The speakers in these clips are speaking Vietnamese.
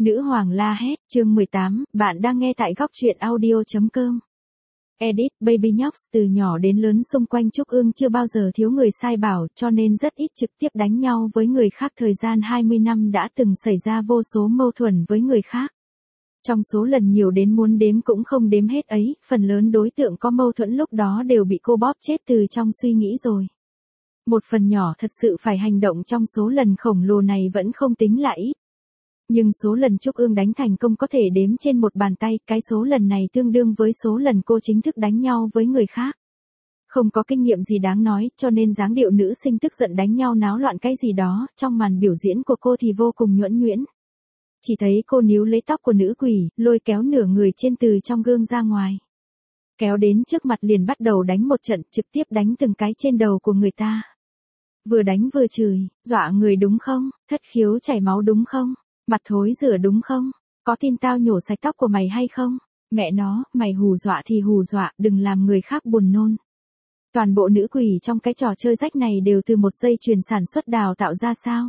Nữ hoàng la hét, chương 18, bạn đang nghe tại góc truyện audio.com. Edit, Baby Nhóc từ nhỏ đến lớn xung quanh Trúc Ương chưa bao giờ thiếu người sai bảo, cho nên rất ít trực tiếp đánh nhau với người khác. Thời gian 20 năm đã từng xảy ra vô số mâu thuẫn với người khác. Trong số lần nhiều đến muốn đếm cũng không đếm hết ấy, phần lớn đối tượng có mâu thuẫn lúc đó đều bị cô bóp chết từ trong suy nghĩ rồi. Một phần nhỏ thật sự phải hành động trong số lần khổng lồ này vẫn không tính là ít. Nhưng số lần Trúc Ương đánh thành công có thể đếm trên một bàn tay, cái số lần này tương đương với số lần cô chính thức đánh nhau với người khác. Không có kinh nghiệm gì đáng nói, cho nên dáng điệu nữ sinh tức giận đánh nhau náo loạn cái gì đó, trong màn biểu diễn của cô thì vô cùng nhuần nhuyễn. Chỉ thấy cô níu lấy tóc của nữ quỷ, lôi kéo nửa người trên từ trong gương ra ngoài. Kéo đến trước mặt liền bắt đầu đánh một trận, trực tiếp đánh từng cái trên đầu của người ta. Vừa đánh vừa chửi, dọa người đúng không, thất khiếu chảy máu đúng không? Mặt thối rửa đúng không? Có tin tao nhổ sạch tóc của mày hay không? Mẹ nó, mày hù dọa thì hù dọa, đừng làm người khác buồn nôn. Toàn bộ nữ quỷ trong cái trò chơi rách này đều từ một dây chuyền sản xuất đào tạo ra sao?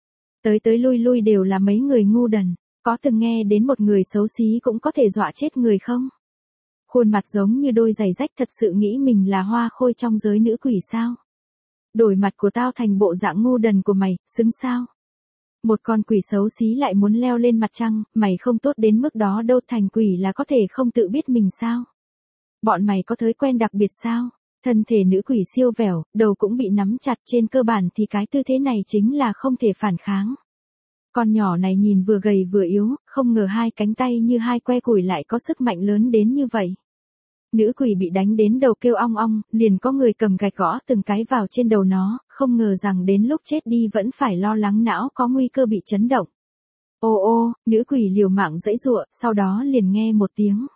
Tới lui đều là mấy người ngu đần. Có từng nghe đến một người xấu xí cũng có thể dọa chết người không? Khuôn mặt giống như đôi giày rách, thật sự nghĩ mình là hoa khôi trong giới nữ quỷ sao? Đổi mặt của tao thành bộ dạng ngu đần của mày, xứng sao? Một con quỷ xấu xí lại muốn leo lên mặt trăng, mày không tốt đến mức đó đâu, thành quỷ là có thể không tự biết mình sao? Bọn mày có thói quen đặc biệt sao? Thân thể nữ quỷ siêu vẻo, đầu cũng bị nắm chặt, trên cơ bản thì cái tư thế này chính là không thể phản kháng. Con nhỏ này nhìn vừa gầy vừa yếu, không ngờ hai cánh tay như hai que củi lại có sức mạnh lớn đến như vậy. Nữ quỷ bị đánh đến đầu kêu ong ong, liền có người cầm gạch gõ từng cái vào trên đầu nó, không ngờ rằng đến lúc chết đi vẫn phải lo lắng não có nguy cơ bị chấn động. Ô ô, nữ quỷ liều mạng giãy giụa, sau đó liền nghe một tiếng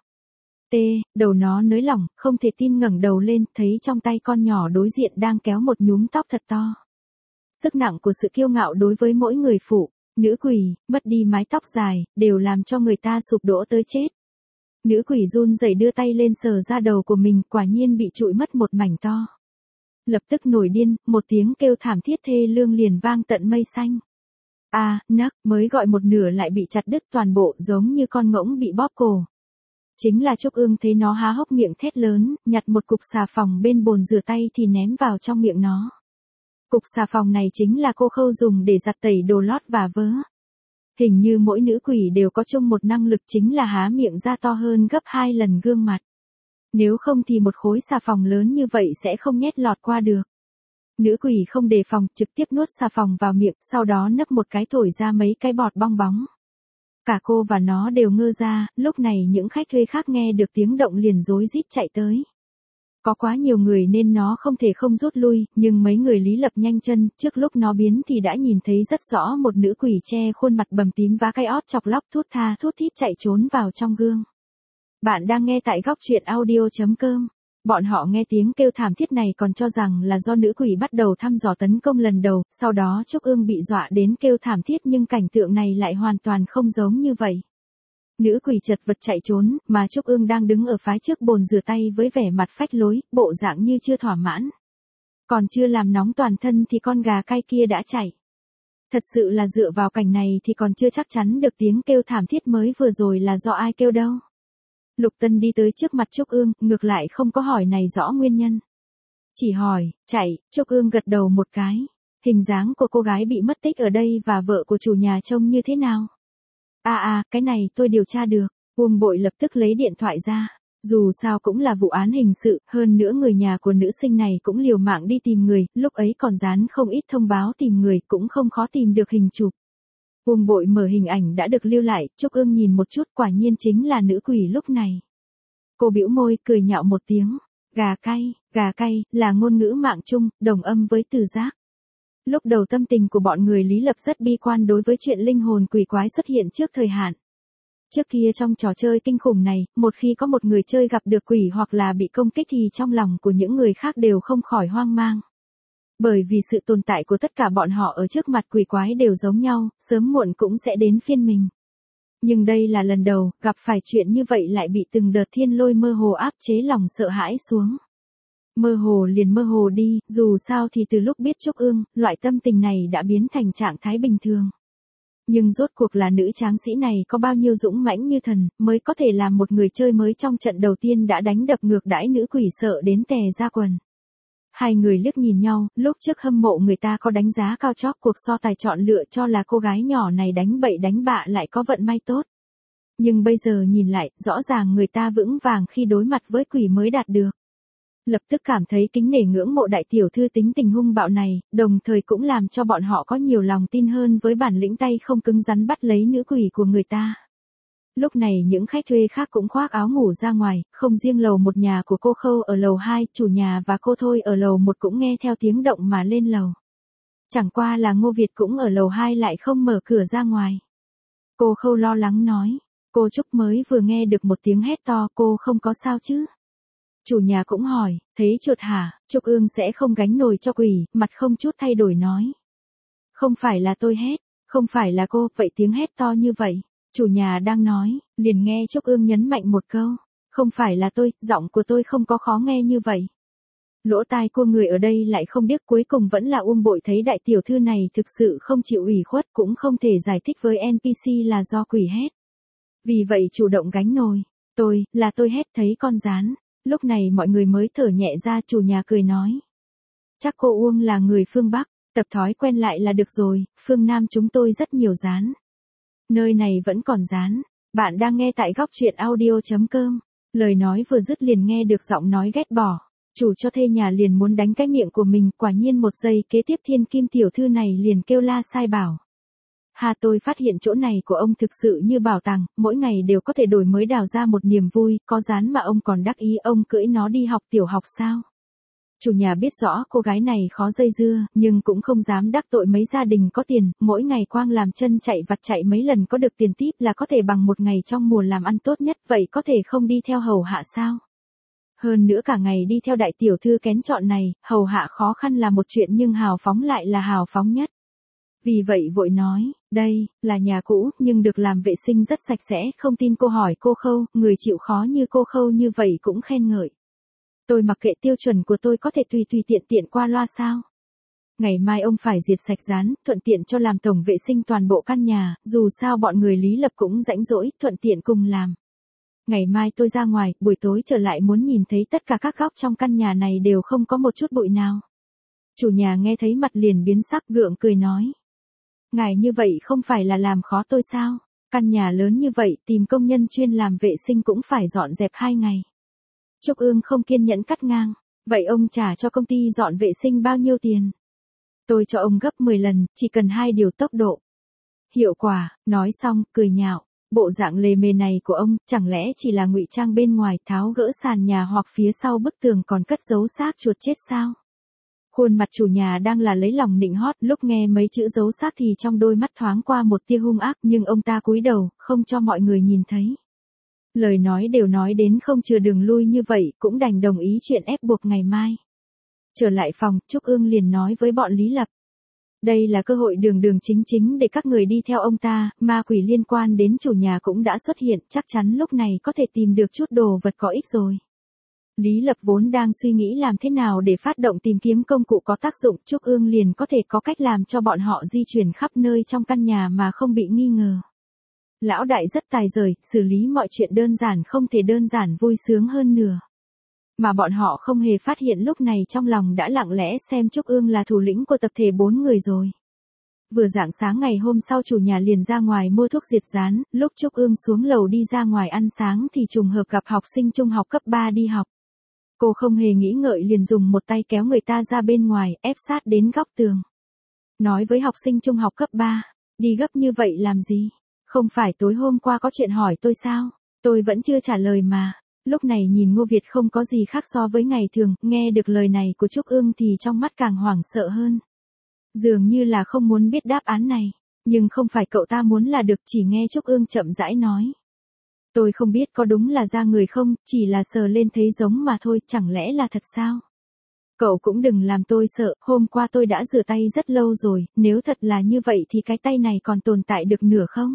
đầu nó nới lỏng, không thể tin ngẩng đầu lên, thấy trong tay con nhỏ đối diện đang kéo một nhúm tóc thật to. Sức nặng của sự kiêu ngạo đối với mỗi người phụ nữ quỷ, mất đi mái tóc dài, đều làm cho người ta sụp đổ tới chết. Nữ quỷ run rẩy đưa tay lên sờ ra đầu của mình, quả nhiên bị trụi mất một mảnh to. Lập tức nổi điên, một tiếng kêu thảm thiết thê lương liền vang tận mây xanh. Nấc, mới gọi một nửa lại bị chặt đứt toàn bộ, giống như con ngỗng bị bóp cổ. Chính là Trúc Ương thấy nó há hốc miệng thét lớn, nhặt một cục xà phòng bên bồn rửa tay thì ném vào trong miệng nó. Cục xà phòng này chính là cô Khâu dùng để giặt tẩy đồ lót và vớ. Hình như mỗi nữ quỷ đều có chung một năng lực, chính là há miệng ra to hơn gấp 2 lần gương mặt. Nếu không thì một khối xà phòng lớn như vậy sẽ không nhét lọt qua được. Nữ quỷ không đề phòng, trực tiếp nuốt xà phòng vào miệng, sau đó nấp một cái thổi ra mấy cái bọt bong bóng. Cả cô và nó đều ngơ ra, lúc này những khách thuê khác nghe được tiếng động liền rối rít chạy tới. Có quá nhiều người nên nó không thể không rút lui, nhưng mấy người Lý Lập nhanh chân, trước lúc nó biến thì đã nhìn thấy rất rõ một nữ quỷ che khuôn mặt bầm tím vá cái ót chọc lóc thút tha thút thít chạy trốn vào trong gương. Bạn đang nghe tại góc truyện audio.com. Bọn họ nghe tiếng kêu thảm thiết này còn cho rằng là do nữ quỷ bắt đầu thăm dò tấn công lần đầu, sau đó Trúc Ương bị dọa đến kêu thảm thiết, nhưng cảnh tượng này lại hoàn toàn không giống như vậy. Nữ quỷ chật vật chạy trốn, mà Trúc Ương đang đứng ở phái trước bồn rửa tay với vẻ mặt phách lối, bộ dạng như chưa thỏa mãn. Còn chưa làm nóng toàn thân thì con gà cay kia đã chạy. Thật sự là dựa vào cảnh này thì còn chưa chắc chắn được tiếng kêu thảm thiết mới vừa rồi là do ai kêu đâu. Lục Tân đi tới trước mặt Trúc Ương, ngược lại không có hỏi này rõ nguyên nhân. Chỉ hỏi, chạy, Trúc Ương gật đầu một cái. Hình dáng của cô gái bị mất tích ở đây và vợ của chủ nhà trông như thế nào? Cái này tôi điều tra được. Uông Bội lập tức lấy điện thoại ra. Dù sao cũng là vụ án hình sự, hơn nữa người nhà của nữ sinh này cũng liều mạng đi tìm người, lúc ấy còn dán không ít thông báo tìm người, cũng không khó tìm được hình chụp. Uông Bội mở hình ảnh đã được lưu lại, Trúc Ương nhìn một chút, quả nhiên chính là nữ quỷ lúc này. Cô bĩu môi, cười nhạo một tiếng. Gà cay, là ngôn ngữ mạng chung, đồng âm với từ giác. Lúc đầu tâm tình của bọn người Lý Lập rất bi quan đối với chuyện linh hồn quỷ quái xuất hiện trước thời hạn. Trước kia trong trò chơi kinh khủng này, một khi có một người chơi gặp được quỷ hoặc là bị công kích thì trong lòng của những người khác đều không khỏi hoang mang. Bởi vì sự tồn tại của tất cả bọn họ ở trước mặt quỷ quái đều giống nhau, sớm muộn cũng sẽ đến phiên mình. Nhưng đây là lần đầu, gặp phải chuyện như vậy lại bị từng đợt thiên lôi mơ hồ áp chế lòng sợ hãi xuống. Mơ hồ liền mơ hồ đi, dù sao thì từ lúc biết Trúc Ương, loại tâm tình này đã biến thành trạng thái bình thường. Nhưng rốt cuộc là nữ tráng sĩ này có bao nhiêu dũng mãnh như thần, mới có thể làm một người chơi mới trong trận đầu tiên đã đánh đập ngược đãi nữ quỷ sợ đến tè ra quần. Hai người liếc nhìn nhau, lúc trước hâm mộ người ta có đánh giá cao chót cuộc so tài chọn lựa cho là cô gái nhỏ này đánh bậy đánh bạ lại có vận may tốt. Nhưng bây giờ nhìn lại, rõ ràng người ta vững vàng khi đối mặt với quỷ mới đạt được. Lập tức cảm thấy kính nể ngưỡng mộ đại tiểu thư tính tình hung bạo này, đồng thời cũng làm cho bọn họ có nhiều lòng tin hơn với bản lĩnh tay không cứng rắn bắt lấy nữ quỷ của người ta. Lúc này những khách thuê khác cũng khoác áo ngủ ra ngoài, không riêng lầu một nhà của cô Khâu ở lầu 2, chủ nhà và cô Thôi ở lầu 1 cũng nghe theo tiếng động mà lên lầu. Chẳng qua là Ngô Việt cũng ở lầu 2 lại không mở cửa ra ngoài. Cô Khâu lo lắng nói, cô Trúc mới vừa nghe được một tiếng hét to, cô không có sao chứ? Chủ nhà cũng hỏi, thấy chuột hả? Trúc Ương sẽ không gánh nồi cho quỷ, mặt không chút thay đổi nói. Không phải là tôi hét, không phải là cô, vậy tiếng hét to như vậy. Chủ nhà đang nói, liền nghe Trúc Ương nhấn mạnh một câu. Không phải là tôi, giọng của tôi không có khó nghe như vậy. Lỗ tai của người ở đây lại không điếc, cuối cùng vẫn là Bội thấy đại tiểu thư này thực sự không chịu ủy khuất, cũng không thể giải thích với NPC là do quỷ hét. Vì vậy chủ động gánh nồi. Tôi hét thấy con rán. Lúc này mọi người mới thở nhẹ ra, chủ nhà cười nói. Chắc cô Uông là người phương Bắc, tập thói quen lại là được rồi, phương Nam chúng tôi rất nhiều rán. Nơi này vẫn còn rán. Bạn đang nghe tại góc truyện audio.com. Lời nói vừa dứt liền nghe được giọng nói ghét bỏ. Chủ cho thuê nhà liền muốn đánh cái miệng của mình, quả nhiên một giây kế tiếp thiên kim tiểu thư này liền kêu la sai bảo. Tôi phát hiện chỗ này của ông thực sự như bảo tàng, mỗi ngày đều có thể đổi mới đào ra một niềm vui, có rán mà ông còn đắc ý, ông cưỡi nó đi học tiểu học sao? Chủ nhà biết rõ cô gái này khó dây dưa, nhưng cũng không dám đắc tội mấy gia đình có tiền, mỗi ngày quang làm chân chạy vặt chạy mấy lần có được tiền típ là có thể bằng một ngày trong mùa làm ăn tốt nhất, vậy có thể không đi theo hầu hạ sao? Hơn nữa cả ngày đi theo đại tiểu thư kén chọn này, hầu hạ khó khăn là một chuyện nhưng hào phóng lại là hào phóng nhất. Vì vậy vội nói, đây, là nhà cũ, nhưng được làm vệ sinh rất sạch sẽ, không tin cô hỏi cô Khâu, người chịu khó như cô Khâu như vậy cũng khen ngợi. Tôi mặc kệ tiêu chuẩn của tôi có thể tùy tiện qua loa sao? Ngày mai ông phải diệt sạch rán, thuận tiện cho làm tổng vệ sinh toàn bộ căn nhà, dù sao bọn người Lý Lập cũng rãnh rỗi, thuận tiện cùng làm. Ngày mai tôi ra ngoài, buổi tối trở lại muốn nhìn thấy tất cả các góc trong căn nhà này đều không có một chút bụi nào. Chủ nhà nghe thấy mặt liền biến sắc, gượng cười nói. Ngài như vậy không phải là làm khó tôi sao? Căn nhà lớn như vậy, tìm công nhân chuyên làm vệ sinh cũng phải dọn dẹp 2 ngày. Trúc Ương không kiên nhẫn cắt ngang. Vậy ông trả cho công ty dọn vệ sinh bao nhiêu tiền? Tôi cho ông gấp 10 lần, chỉ cần 2 điều tốc độ. Hiệu quả, nói xong, cười nhạo. Bộ dạng lề mề này của ông, chẳng lẽ chỉ là ngụy trang bên ngoài, tháo gỡ sàn nhà hoặc phía sau bức tường còn cất giấu xác chuột chết sao? Khuôn mặt chủ nhà đang là lấy lòng nịnh hót, lúc nghe mấy chữ giấu xác thì trong đôi mắt thoáng qua một tia hung ác, nhưng ông ta cúi đầu, không cho mọi người nhìn thấy. Lời nói đều nói đến không chừa đường lui như vậy, cũng đành đồng ý chuyện ép buộc ngày mai. Trở lại phòng, Trúc Ương liền nói với bọn Lý Lập. Đây là cơ hội đường chính để các người đi theo ông ta, ma quỷ liên quan đến chủ nhà cũng đã xuất hiện, chắc chắn lúc này có thể tìm được chút đồ vật có ích rồi. Lý Lập vốn đang suy nghĩ làm thế nào để phát động tìm kiếm công cụ có tác dụng, Trúc Ương liền có thể có cách làm cho bọn họ di chuyển khắp nơi trong căn nhà mà không bị nghi ngờ. Lão đại rất tài giỏi, xử lý mọi chuyện đơn giản không thể đơn giản vui sướng hơn nữa. Mà bọn họ không hề phát hiện lúc này trong lòng đã lặng lẽ xem Trúc Ương là thủ lĩnh của tập thể 4 người rồi. Vừa rạng sáng ngày hôm sau chủ nhà liền ra ngoài mua thuốc diệt rán, lúc Trúc Ương xuống lầu đi ra ngoài ăn sáng thì trùng hợp gặp học sinh trung học cấp 3 đi học. Cô không hề nghĩ ngợi liền dùng một tay kéo người ta ra bên ngoài, ép sát đến góc tường. Nói với học sinh trung học cấp 3, đi gấp như vậy làm gì? Không phải tối hôm qua có chuyện hỏi tôi sao? Tôi vẫn chưa trả lời mà. Lúc này nhìn Ngô Việt không có gì khác so với ngày thường, nghe được lời này của Trúc Ương thì trong mắt càng hoảng sợ hơn. Dường như là không muốn biết đáp án này, nhưng không phải cậu ta muốn là được, chỉ nghe Trúc Ương chậm rãi nói. Tôi không biết có đúng là da người không, chỉ là sờ lên thấy giống mà thôi, chẳng lẽ là thật sao? Cậu cũng đừng làm tôi sợ, hôm qua tôi đã rửa tay rất lâu rồi, nếu thật là như vậy thì cái tay này còn tồn tại được nửa không?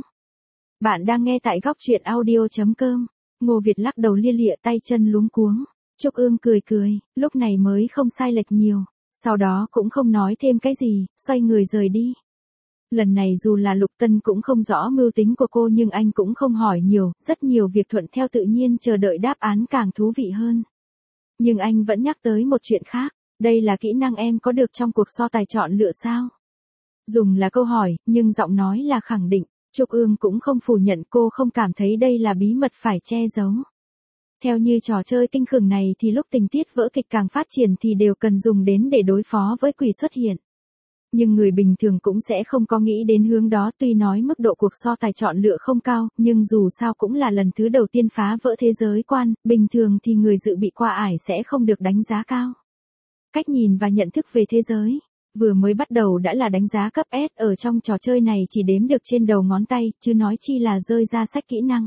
Bạn đang nghe tại góc truyện audio.com. Ngô Việt lắc đầu lia lịa, tay chân luống cuống. Trúc Ương cười, lúc này mới không sai lệch nhiều. Sau đó cũng không nói thêm cái gì, xoay người rời đi. Lần này dù là Lục Tân cũng không rõ mưu tính của cô nhưng anh cũng không hỏi nhiều, rất nhiều việc thuận theo tự nhiên chờ đợi đáp án càng thú vị hơn. Nhưng anh vẫn nhắc tới một chuyện khác, đây là kỹ năng em có được trong cuộc so tài chọn lựa sao? Dùng là câu hỏi, nhưng giọng nói là khẳng định, Trúc Ương cũng không phủ nhận cô không cảm thấy đây là bí mật phải che giấu. Theo như trò chơi kinh khủng này thì lúc tình tiết vở kịch càng phát triển thì đều cần dùng đến để đối phó với quỷ xuất hiện. Nhưng người bình thường cũng sẽ không có nghĩ đến hướng đó, tuy nói mức độ cuộc so tài chọn lựa không cao, nhưng dù sao cũng là lần thứ đầu tiên phá vỡ thế giới quan, bình thường thì người dự bị qua ải sẽ không được đánh giá cao. Cách nhìn và nhận thức về thế giới, vừa mới bắt đầu đã là đánh giá cấp S, ở trong trò chơi này chỉ đếm được trên đầu ngón tay, chứ nói chi là rơi ra sách kỹ năng.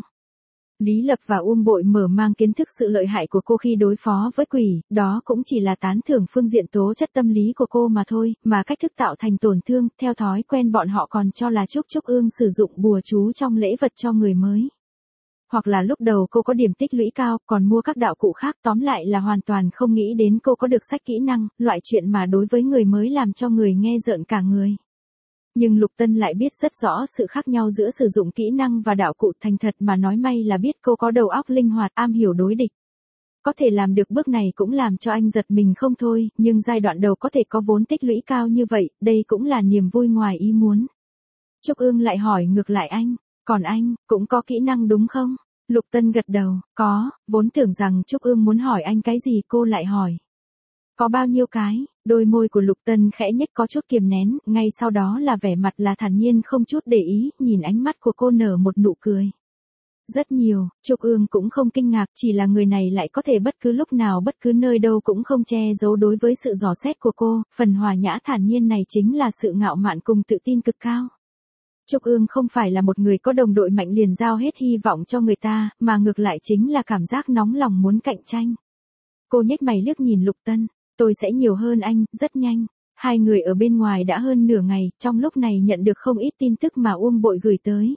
Lý Lập và Uông Bội mở mang kiến thức sự lợi hại của cô khi đối phó với quỷ, đó cũng chỉ là tán thưởng phương diện tố chất tâm lý của cô mà thôi, mà cách thức tạo thành tổn thương, theo thói quen bọn họ còn cho là Trúc Ương sử dụng bùa chú trong lễ vật cho người mới. Hoặc là lúc đầu cô có điểm tích lũy cao, còn mua các đạo cụ khác, tóm lại là hoàn toàn không nghĩ đến cô có được sách kỹ năng, loại chuyện mà đối với người mới làm cho người nghe rợn cả người. Nhưng Lục Tân lại biết rất rõ sự khác nhau giữa sử dụng kỹ năng và đạo cụ, thành thật mà nói may là biết cô có đầu óc linh hoạt, am hiểu đối địch. Có thể làm được bước này cũng làm cho anh giật mình không thôi, nhưng giai đoạn đầu có thể có vốn tích lũy cao như vậy, đây cũng là niềm vui ngoài ý muốn. Trúc Ương lại hỏi ngược lại anh, còn anh, cũng có kỹ năng đúng không? Lục Tân gật đầu, có, vốn tưởng rằng Trúc Ương muốn hỏi anh cái gì cô lại hỏi. Có bao nhiêu cái, đôi môi của Lục Tân khẽ nhếch có chút kiềm nén, ngay sau đó là vẻ mặt là thản nhiên không chút để ý, nhìn ánh mắt của cô nở một nụ cười. Rất nhiều, Trúc Ương cũng không kinh ngạc, chỉ là người này lại có thể bất cứ lúc nào bất cứ nơi đâu cũng không che giấu đối với sự dò xét của cô, phần hòa nhã thản nhiên này chính là sự ngạo mạn cùng tự tin cực cao. Trúc Ương không phải là một người có đồng đội mạnh liền giao hết hy vọng cho người ta, mà ngược lại chính là cảm giác nóng lòng muốn cạnh tranh. Cô nhếch mày liếc nhìn Lục Tân, tôi sẽ nhiều hơn anh, rất nhanh. Hai người ở bên ngoài đã hơn nửa ngày, trong lúc này nhận được không ít tin tức mà Uông Bội gửi tới.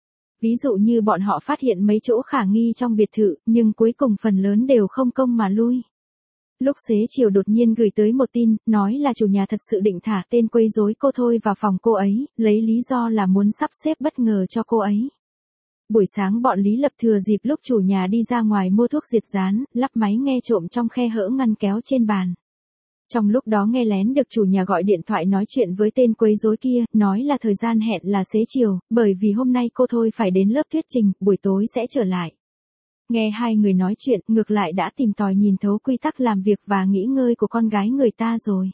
Ví dụ như bọn họ phát hiện mấy chỗ khả nghi trong biệt thự, nhưng cuối cùng phần lớn đều không công mà lui. Lúc xế chiều đột nhiên gửi tới một tin, nói là chủ nhà thật sự định thả tên quấy rối cô Thôi vào phòng cô ấy, lấy lý do là muốn sắp xếp bất ngờ cho cô ấy. Buổi sáng bọn Lý Lập thừa dịp lúc chủ nhà đi ra ngoài mua thuốc diệt dán, lắp máy nghe trộm trong khe hở ngăn kéo trên bàn. Trong lúc đó nghe lén được chủ nhà gọi điện thoại nói chuyện với tên quấy rối kia, nói là thời gian hẹn là xế chiều, bởi vì hôm nay cô Thôi phải đến lớp thuyết trình, buổi tối sẽ trở lại. Nghe hai người nói chuyện, ngược lại đã tìm tòi nhìn thấu quy tắc làm việc và nghỉ ngơi của con gái người ta rồi.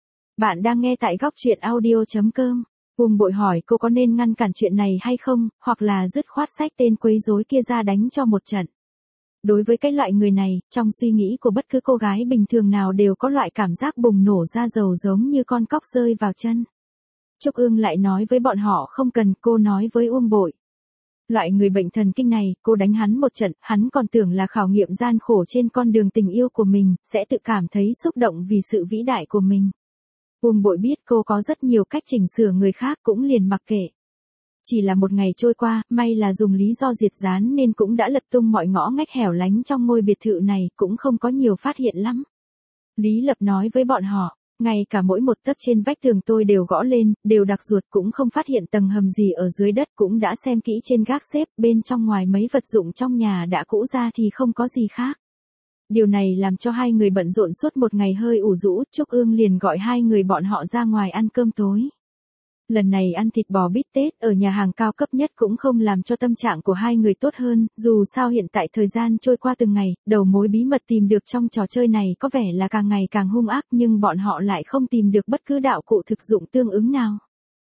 Bạn đang nghe tại góc truyện audio.com. Uông Bội hỏi cô có nên ngăn cản chuyện này hay không, hoặc là dứt khoát xách tên quấy rối kia ra đánh cho một trận. Đối với cái loại người này, trong suy nghĩ của bất cứ cô gái bình thường nào đều có loại cảm giác bùng nổ ra dầu giống như con cóc rơi vào chân. Trúc Ương lại nói với bọn họ không cần, cô nói với Uông Bội. Loại người bệnh thần kinh này, cô đánh hắn một trận, hắn còn tưởng là khảo nghiệm gian khổ trên con đường tình yêu của mình, sẽ tự cảm thấy xúc động vì sự vĩ đại của mình. Uông Bội biết cô có rất nhiều cách chỉnh sửa người khác cũng liền mặc kệ. Chỉ là một ngày trôi qua, may là dùng lý do diệt dán nên cũng đã lật tung mọi ngõ ngách hẻo lánh trong ngôi biệt thự này, cũng không có nhiều phát hiện lắm. Lý Lập nói với bọn họ, ngay cả mỗi một tấc trên vách tường tôi đều gõ lên, đều đặc ruột cũng không phát hiện tầng hầm gì ở dưới đất, cũng đã xem kỹ trên gác xếp, bên trong ngoài mấy vật dụng trong nhà đã cũ ra thì không có gì khác. Điều này làm cho hai người bận rộn suốt một ngày hơi ủ rũ, Trúc Ương liền gọi hai người bọn họ ra ngoài ăn cơm tối. Lần này ăn thịt bò bít tết ở nhà hàng cao cấp nhất cũng không làm cho tâm trạng của hai người tốt hơn, dù sao hiện tại thời gian trôi qua từng ngày, đầu mối bí mật tìm được trong trò chơi này có vẻ là càng ngày càng hung ác, nhưng bọn họ lại không tìm được bất cứ đạo cụ thực dụng tương ứng nào.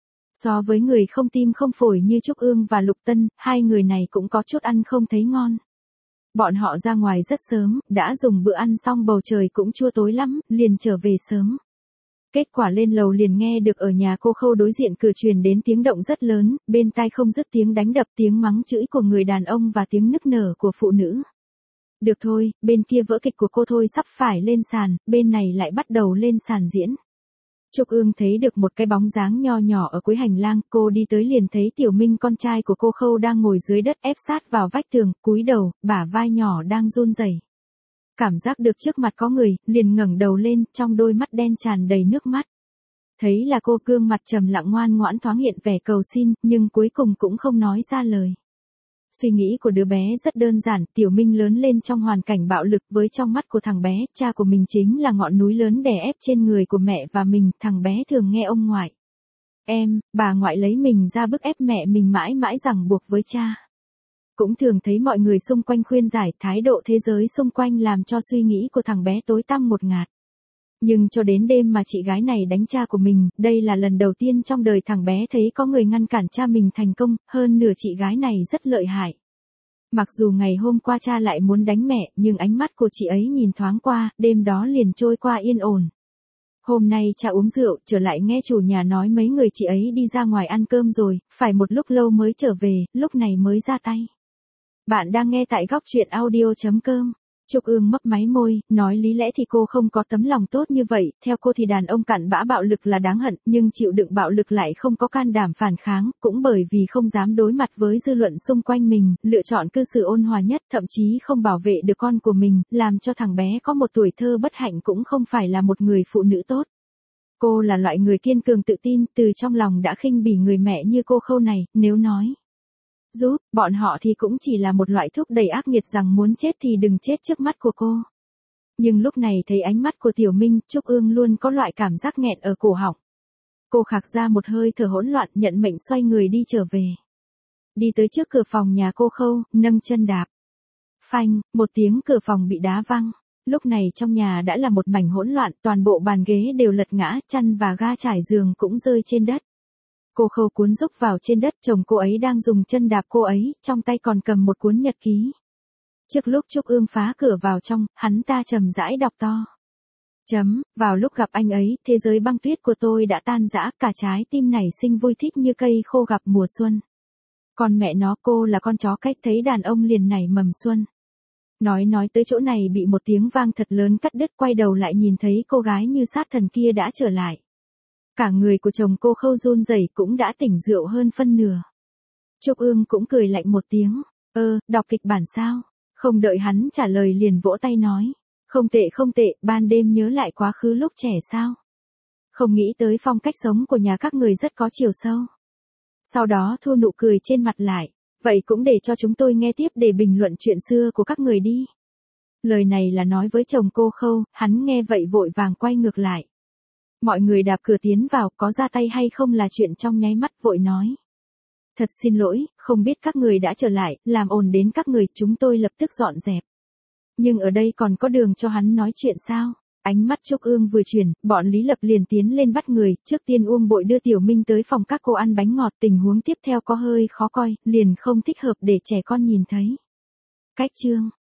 So với người không tim không phổi như Trúc Ương và Lục Tân, hai người này cũng có chút ăn không thấy ngon. Bọn họ ra ngoài rất sớm, đã dùng bữa ăn xong bầu trời cũng chua tối lắm, liền trở về sớm. Kết quả lên lầu liền nghe được ở nhà cô Khâu đối diện cửa truyền đến tiếng động rất lớn, bên tai không dứt tiếng đánh đập, tiếng mắng chửi của người đàn ông và tiếng nức nở của phụ nữ. Được thôi, bên kia vở kịch của cô Thôi sắp phải lên sàn, bên này lại bắt đầu lên sàn diễn. Trúc Ương thấy được một cái bóng dáng nho nhỏ ở cuối hành lang, cô đi tới liền thấy Tiểu Minh con trai của cô Khâu đang ngồi dưới đất ép sát vào vách tường, cúi đầu, bả vai nhỏ đang run rẩy. Cảm giác được trước mặt có người, liền ngẩng đầu lên, trong đôi mắt đen tràn đầy nước mắt. Thấy là cô, gương mặt trầm lặng ngoan ngoãn thoáng hiện vẻ cầu xin, nhưng cuối cùng cũng không nói ra lời. Suy nghĩ của đứa bé rất đơn giản, Tiểu Minh lớn lên trong hoàn cảnh bạo lực, với trong mắt của thằng bé, cha của mình chính là ngọn núi lớn đè ép trên người của mẹ và mình, thằng bé thường nghe ông ngoại. Bà ngoại lấy mình ra bức ép mẹ mình mãi mãi ràng buộc với cha. Cũng thường thấy mọi người xung quanh khuyên giải, thái độ thế giới xung quanh làm cho suy nghĩ của thằng bé tối tăm một ngạt. Nhưng cho đến đêm mà chị gái này đánh cha của mình, đây là lần đầu tiên trong đời thằng bé thấy có người ngăn cản cha mình thành công, hơn nửa chị gái này rất lợi hại. Mặc dù ngày hôm qua cha lại muốn đánh mẹ, nhưng ánh mắt của chị ấy nhìn thoáng qua, đêm đó liền trôi qua yên ổn. Hôm nay cha uống rượu, trở lại nghe chủ nhà nói mấy người chị ấy đi ra ngoài ăn cơm rồi, phải một lúc lâu mới trở về, lúc này mới ra tay. Bạn đang nghe tại góc truyện audio.com. Trúc Ương mấp máy môi, nói lý lẽ thì cô không có tấm lòng tốt như vậy, theo cô thì đàn ông cặn bã bạo lực là đáng hận, nhưng chịu đựng bạo lực lại không có can đảm phản kháng, cũng bởi vì không dám đối mặt với dư luận xung quanh mình, lựa chọn cư xử ôn hòa nhất, thậm chí không bảo vệ được con của mình, làm cho thằng bé có một tuổi thơ bất hạnh cũng không phải là một người phụ nữ tốt. Cô là loại người kiên cường tự tin, từ trong lòng đã khinh bỉ người mẹ như cô Khâu này, nếu nói giúp, bọn họ thì cũng chỉ là một loại thúc đẩy ác nghiệt rằng muốn chết thì đừng chết trước mắt của cô. Nhưng lúc này thấy ánh mắt của Tiểu Minh, Trúc Ương luôn có loại cảm giác nghẹn ở cổ họng. Cô khạc ra một hơi thở hỗn loạn, nhận mệnh xoay người đi trở về. Đi tới trước cửa phòng nhà cô Khâu, nâng chân đạp. Phanh, một tiếng cửa phòng bị đá văng. Lúc này trong nhà đã là một mảnh hỗn loạn, toàn bộ bàn ghế đều lật ngã, chăn và ga trải giường cũng rơi trên đất. Cô Khâu cuốn rúc vào trên đất, chồng cô ấy đang dùng chân đạp cô ấy, trong tay còn cầm một cuốn nhật ký. Trước lúc Trúc Ương phá cửa vào trong, hắn ta trầm rãi đọc to. Vào lúc gặp anh ấy, thế giới băng tuyết của tôi đã tan rã, cả trái tim nảy sinh vui thích như cây khô gặp mùa xuân. Còn mẹ nó, cô là con chó cách thấy đàn ông liền nảy mầm xuân. Nói tới chỗ này bị một tiếng vang thật lớn cắt đứt, quay đầu lại nhìn thấy cô gái như sát thần kia đã trở lại. Cả người của chồng cô Khâu run rẩy, cũng đã tỉnh rượu hơn phân nửa. Trúc Ương cũng cười lạnh một tiếng, đọc kịch bản sao? Không đợi hắn trả lời liền vỗ tay nói, không tệ, ban đêm nhớ lại quá khứ lúc trẻ sao? Không nghĩ tới phong cách sống của nhà các người rất có chiều sâu. Sau đó thu nụ cười trên mặt lại, vậy cũng để cho chúng tôi nghe tiếp để bình luận chuyện xưa của các người đi. Lời này là nói với chồng cô Khâu, hắn nghe vậy vội vàng quay ngược lại. Mọi người đạp cửa tiến vào, có ra tay hay không là chuyện trong nháy mắt, vội nói. Thật xin lỗi, không biết các người đã trở lại, làm ồn đến các người, chúng tôi lập tức dọn dẹp. Nhưng ở đây còn có đường cho hắn nói chuyện sao? Ánh mắt Trúc Ương vừa chuyển, bọn Lý Lập liền tiến lên bắt người, trước tiên Uông Bội đưa Tiểu Minh tới phòng các cô ăn bánh ngọt, tình huống tiếp theo có hơi khó coi, liền không thích hợp để trẻ con nhìn thấy. Cách chương